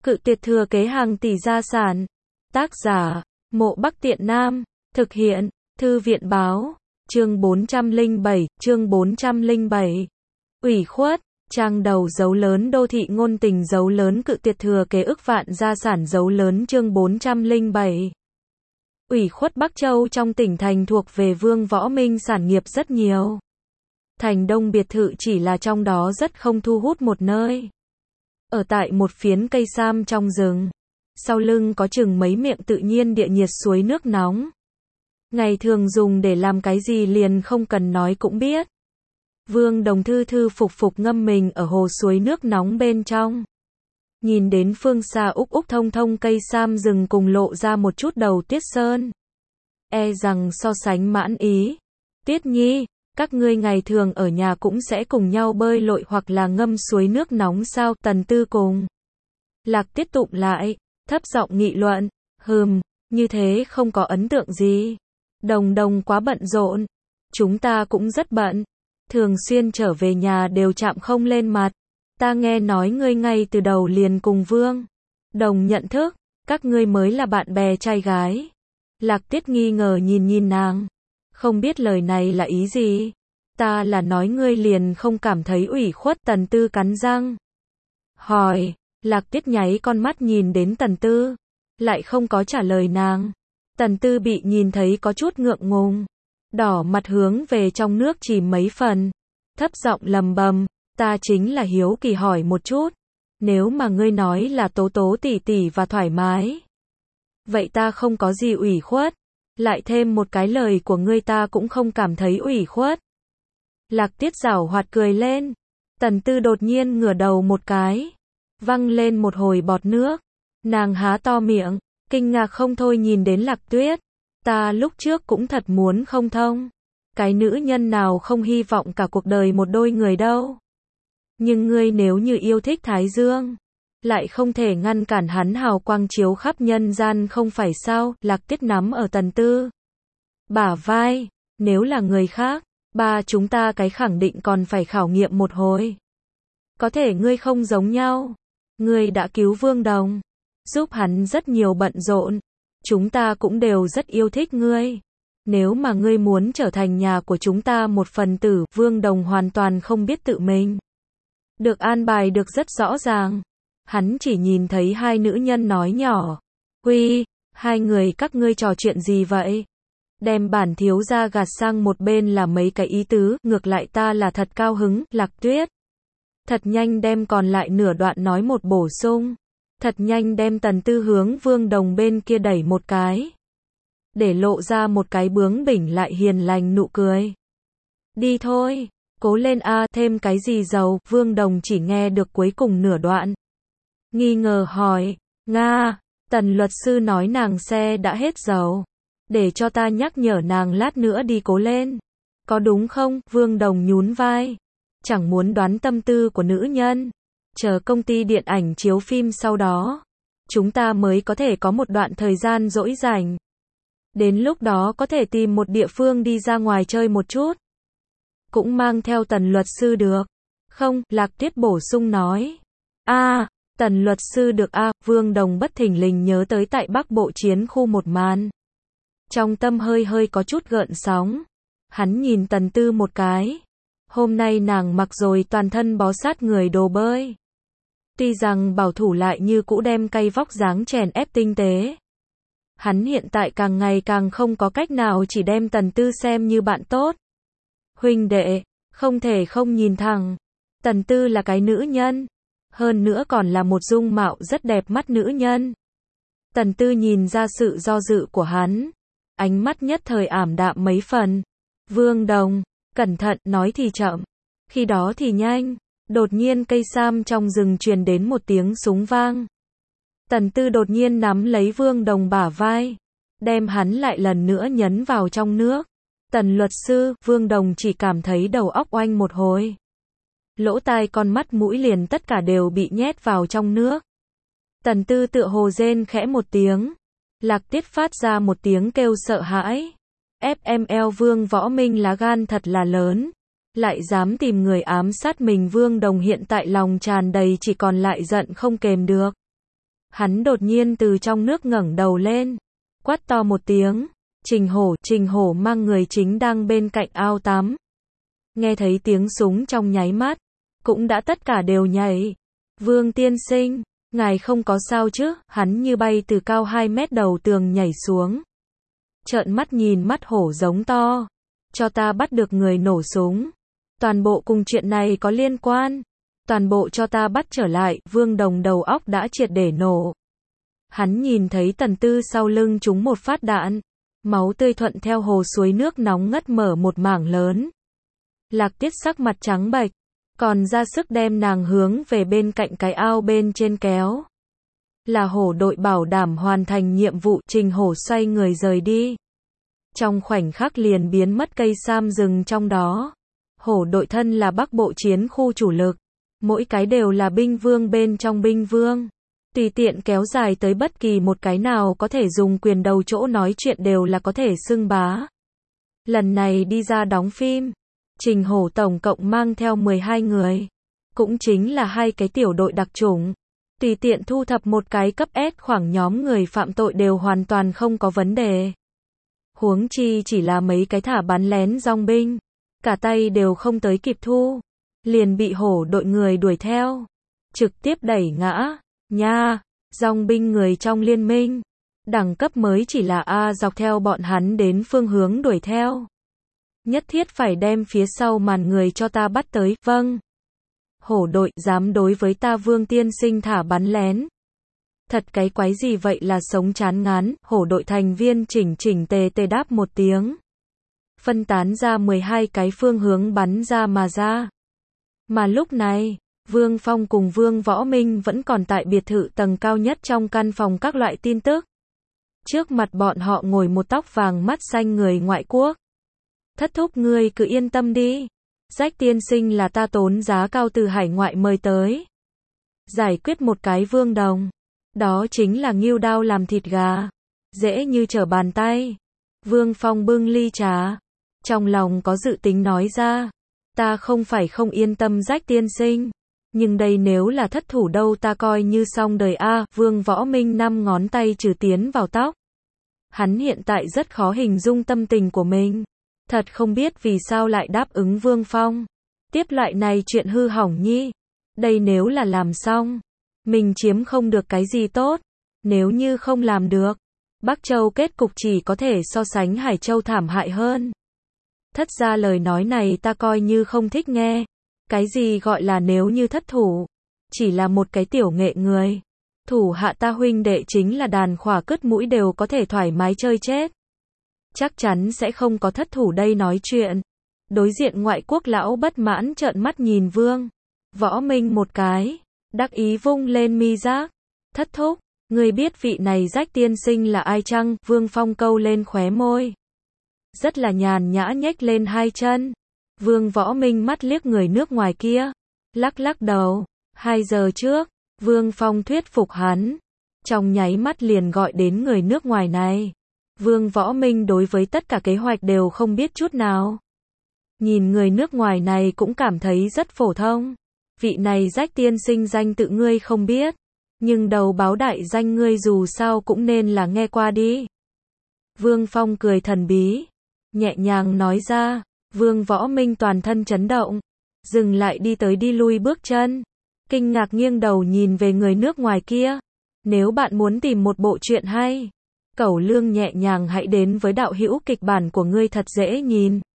Cự tuyệt thừa kế hàng tỷ gia sản. Tác giả, Mộ Bắc Tiện Nam. Thực hiện, Thư viện báo. Chương 407. Ủy khuất. Trang đầu dấu lớn đô thị ngôn tình dấu lớn cự tuyệt thừa kế ức vạn gia sản dấu lớn chương 407. Ủy khuất Bắc Châu trong tỉnh thành thuộc về Vương Võ Minh sản nghiệp rất nhiều. Thành Đông biệt thự chỉ là trong đó rất không thu hút một nơi. Ở tại một phiến cây sam trong rừng. Sau lưng có chừng mấy miệng tự nhiên địa nhiệt suối nước nóng. Ngày thường dùng để làm cái gì liền không cần nói cũng biết. Vương Đồng thư thư phục phục ngâm mình ở hồ suối nước nóng bên trong. Nhìn đến phương xa úc úc thông thông cây sam rừng cùng lộ ra một chút đầu Tuyết Sơn. E rằng so sánh mãn ý. Tuyết Nhi, các ngươi ngày thường ở nhà cũng sẽ cùng nhau bơi lội hoặc là ngâm suối nước nóng sao? Tần Tư cùng Lạc Tiết tụng lại, thấp giọng nghị luận. Như thế không có ấn tượng gì. Đồng quá bận rộn. Chúng ta cũng rất bận. Thường xuyên trở về nhà đều chạm không lên mặt. Ta nghe nói ngươi ngay từ đầu liền cùng Vương Đồng nhận thức, các ngươi mới là bạn bè trai gái. Lạc Tiết nghi ngờ nhìn nàng. Không biết lời này là ý gì. Ta là nói ngươi liền không cảm thấy ủy khuất. Tần Tư cắn răng hỏi. Lạc Tiết nháy con mắt nhìn đến Tần Tư, lại không có trả lời nàng. Tần Tư bị nhìn thấy có chút ngượng ngùng, đỏ mặt hướng về trong nước chỉ mấy phần, thấp giọng lầm bầm, ta chính là hiếu kỳ hỏi một chút, nếu mà ngươi nói là tố tố tỉ tỉ và thoải mái, vậy ta không có gì ủy khuất, lại thêm một cái lời của ngươi ta cũng không cảm thấy ủy khuất. Lạc Tiết giảo hoạt cười lên. Tần Tư đột nhiên ngửa đầu một cái, văng lên một hồi bọt nước. Nàng há to miệng, kinh ngạc không thôi nhìn đến Lạc Tuyết. Ta lúc trước cũng thật muốn không thông. Cái nữ nhân nào không hy vọng cả cuộc đời một đôi người đâu. Nhưng ngươi nếu như yêu thích Thái Dương, lại không thể ngăn cản hắn hào quang chiếu khắp nhân gian không phải sao? Lạc Tuyết nắm ở Tần Tư bả vai. Nếu là người khác, ba chúng ta cái khẳng định còn phải khảo nghiệm một hồi. Có thể ngươi không giống nhau. Ngươi đã cứu Vương Đồng, giúp hắn rất nhiều bận rộn. Chúng ta cũng đều rất yêu thích ngươi. Nếu mà ngươi muốn trở thành nhà của chúng ta một phần tử, Vương Đồng hoàn toàn không biết tự mình được an bài được rất rõ ràng. Hắn chỉ nhìn thấy hai nữ nhân nói nhỏ. Uy, hai người các ngươi trò chuyện gì vậy? Đem bản thiếu gia gạt sang một bên là mấy cái ý tứ, ngược lại ta là thật cao hứng. Lạc Tuyết thật nhanh đem còn lại nửa đoạn nói một bổ sung. Thật nhanh đem Tần Tư hướng Vương Đồng bên kia đẩy một cái, để lộ ra một cái bướng bỉnh lại hiền lành nụ cười. Đi thôi, cố lên a, thêm cái gì dầu? Vương Đồng chỉ nghe được cuối cùng nửa đoạn. Nghi ngờ hỏi, Nga, Tần luật sư nói nàng xe đã hết dầu. Để cho ta nhắc nhở nàng lát nữa đi cố lên. Có đúng không? Vương Đồng nhún vai. Chẳng muốn đoán tâm tư của nữ nhân. Chờ công ty điện ảnh chiếu phim sau đó, chúng ta mới có thể có một đoạn thời gian rỗi rảnh. Đến lúc đó có thể tìm một địa phương đi ra ngoài chơi một chút. Cũng mang theo Tần luật sư được không? Lạc Tuyết bổ sung nói. Tần luật sư được Vương Đồng bất thình lình nhớ tới tại Bắc Bộ chiến khu một màn. Trong tâm hơi có chút gợn sóng. Hắn nhìn Tần Tư một cái. Hôm nay nàng mặc rồi toàn thân bó sát người đồ bơi. Tuy rằng bảo thủ lại như cũ đem cây vóc dáng chèn ép tinh tế. Hắn hiện tại càng ngày càng không có cách nào chỉ đem Tần Tư xem như bạn tốt. Huynh đệ, không thể không nhìn thẳng. Tần Tư là cái nữ nhân. Hơn nữa còn là một dung mạo rất đẹp mắt nữ nhân. Tần Tư nhìn ra sự do dự của hắn. Ánh mắt nhất thời ảm đạm mấy phần. Vương Đồng, cẩn thận, nói thì chậm, khi đó thì nhanh. Đột nhiên cây sam trong rừng truyền đến một tiếng súng vang. Tần Tư đột nhiên nắm lấy Vương Đồng bả vai, đem hắn lại lần nữa nhấn vào trong nước. Tần luật sư, Vương Đồng chỉ cảm thấy đầu óc oanh một hồi. Lỗ tai con mắt mũi liền tất cả đều bị nhét vào trong nước. Tần Tư tựa hồ rên khẽ một tiếng. Lạc Tiết phát ra một tiếng kêu sợ hãi. FML Vương Võ Minh lá gan thật là lớn. Lại dám tìm người ám sát mình. Vương Đồng hiện tại lòng tràn đầy chỉ còn lại giận không kềm được. Hắn đột nhiên từ trong nước ngẩng đầu lên, quát to một tiếng, Trình Hổ mang người chính đang bên cạnh ao tắm. Nghe thấy tiếng súng trong nháy mắt, cũng đã tất cả đều nhảy. Vương tiên sinh, ngài không có sao chứ? Hắn như bay từ cao 2 mét đầu tường nhảy xuống. Trợn mắt nhìn mắt hổ giống to. Cho ta bắt được người nổ súng. Toàn bộ cùng chuyện này có liên quan. Toàn bộ cho ta bắt trở lại. Vương Đồng đầu óc đã triệt để nổ. Hắn nhìn thấy Tần Tư sau lưng trúng một phát đạn. Máu tươi thuận theo hồ suối nước nóng ngất mở một mảng lớn. Lạc Tiết sắc mặt trắng bệch, còn ra sức đem nàng hướng về bên cạnh cái ao bên trên kéo. Là hổ đội bảo đảm hoàn thành nhiệm vụ. Trình Hổ xoay người rời đi. Trong khoảnh khắc liền biến mất cây sam rừng trong đó. Hổ đội thân là Bắc Bộ chiến khu chủ lực. Mỗi cái đều là binh vương bên trong binh vương. Tùy tiện kéo dài tới bất kỳ một cái nào có thể dùng quyền đầu chỗ nói chuyện đều là có thể xưng bá. Lần này đi ra đóng phim, Trình Hổ tổng cộng mang theo 12 người. Cũng chính là 2 cái tiểu đội đặc chủng. Tùy tiện thu thập một cái cấp S khoảng nhóm người phạm tội đều hoàn toàn không có vấn đề. Huống chi chỉ là mấy cái thả bắn lén dong binh. Cả tay đều không tới kịp thu. Liền bị hổ đội người đuổi theo. Trực tiếp đẩy ngã. Nha, dong binh người trong liên minh. Đẳng cấp mới chỉ là A dọc theo bọn hắn đến phương hướng đuổi theo. Nhất thiết phải đem phía sau màn người cho ta bắt tới. Vâng. Hổ đội dám đối với ta Vương tiên sinh thả bắn lén. Thật cái quái gì vậy là sống chán ngán. Hổ đội thành viên chỉnh tề đáp một tiếng. Phân tán ra 12 cái phương hướng bắn ra mà ra. Mà lúc này, Vương Phong cùng Vương Võ Minh vẫn còn tại biệt thự tầng cao nhất trong căn phòng các loại tin tức. Trước mặt bọn họ ngồi một tóc vàng mắt xanh người ngoại quốc. Thất thúc ngươi cứ yên tâm đi. Rách tiên sinh là ta tốn giá cao từ hải ngoại mời tới. Giải quyết một cái Vương Đồng. Đó chính là ngưu đao làm thịt gà. Dễ như trở bàn tay. Vương Phong bưng ly trà. Trong lòng có dự tính nói ra. Ta không phải không yên tâm Rách tiên sinh. Nhưng đây nếu là thất thủ đâu ta coi như xong đời a. Vương Võ Minh 5 ngón tay trừ tiến vào tóc. Hắn hiện tại rất khó hình dung tâm tình của mình. Thật không biết vì sao lại đáp ứng Vương Phong. Tiếp loại này chuyện hư hỏng nhi. Đây nếu là làm xong. Mình chiếm không được cái gì tốt. Nếu như không làm được. Bắc Châu kết cục chỉ có thể so sánh Hải Châu thảm hại hơn. Thất ra lời nói này ta coi như không thích nghe. Cái gì gọi là nếu như thất thủ. Chỉ là một cái tiểu nghệ người. Thủ hạ ta huynh đệ chính là đàn khỏa cứt mũi đều có thể thoải mái chơi chết. Chắc chắn sẽ không có thất thủ đây nói chuyện. Đối diện ngoại quốc lão bất mãn trợn mắt nhìn Vương Võ Minh một cái. Đắc ý vung lên mi giác. Thất thúc, người biết vị này Rách tiên sinh là ai chăng? Vương Phong câu lên khóe môi. Rất là nhàn nhã nhếch lên 2 chân. Vương Võ Minh mắt liếc người nước ngoài kia. Lắc đầu. 2 giờ trước, Vương Phong thuyết phục hắn. Trong nháy mắt liền gọi đến người nước ngoài này. Vương Võ Minh đối với tất cả kế hoạch đều không biết chút nào. Nhìn người nước ngoài này cũng cảm thấy rất phổ thông. Vị này Rách tiên sinh danh tự ngươi không biết. Nhưng đầu báo đại danh ngươi dù sao cũng nên là nghe qua đi. Vương Phong cười thần bí. Nhẹ nhàng nói ra. Vương Võ Minh toàn thân chấn động. Dừng lại đi tới đi lui bước chân. Kinh ngạc nghiêng đầu nhìn về người nước ngoài kia. Nếu bạn muốn tìm một bộ truyện hay. Cẩu Lương nhẹ nhàng hãy đến với đạo hữu kịch bản của ngươi thật dễ nhìn.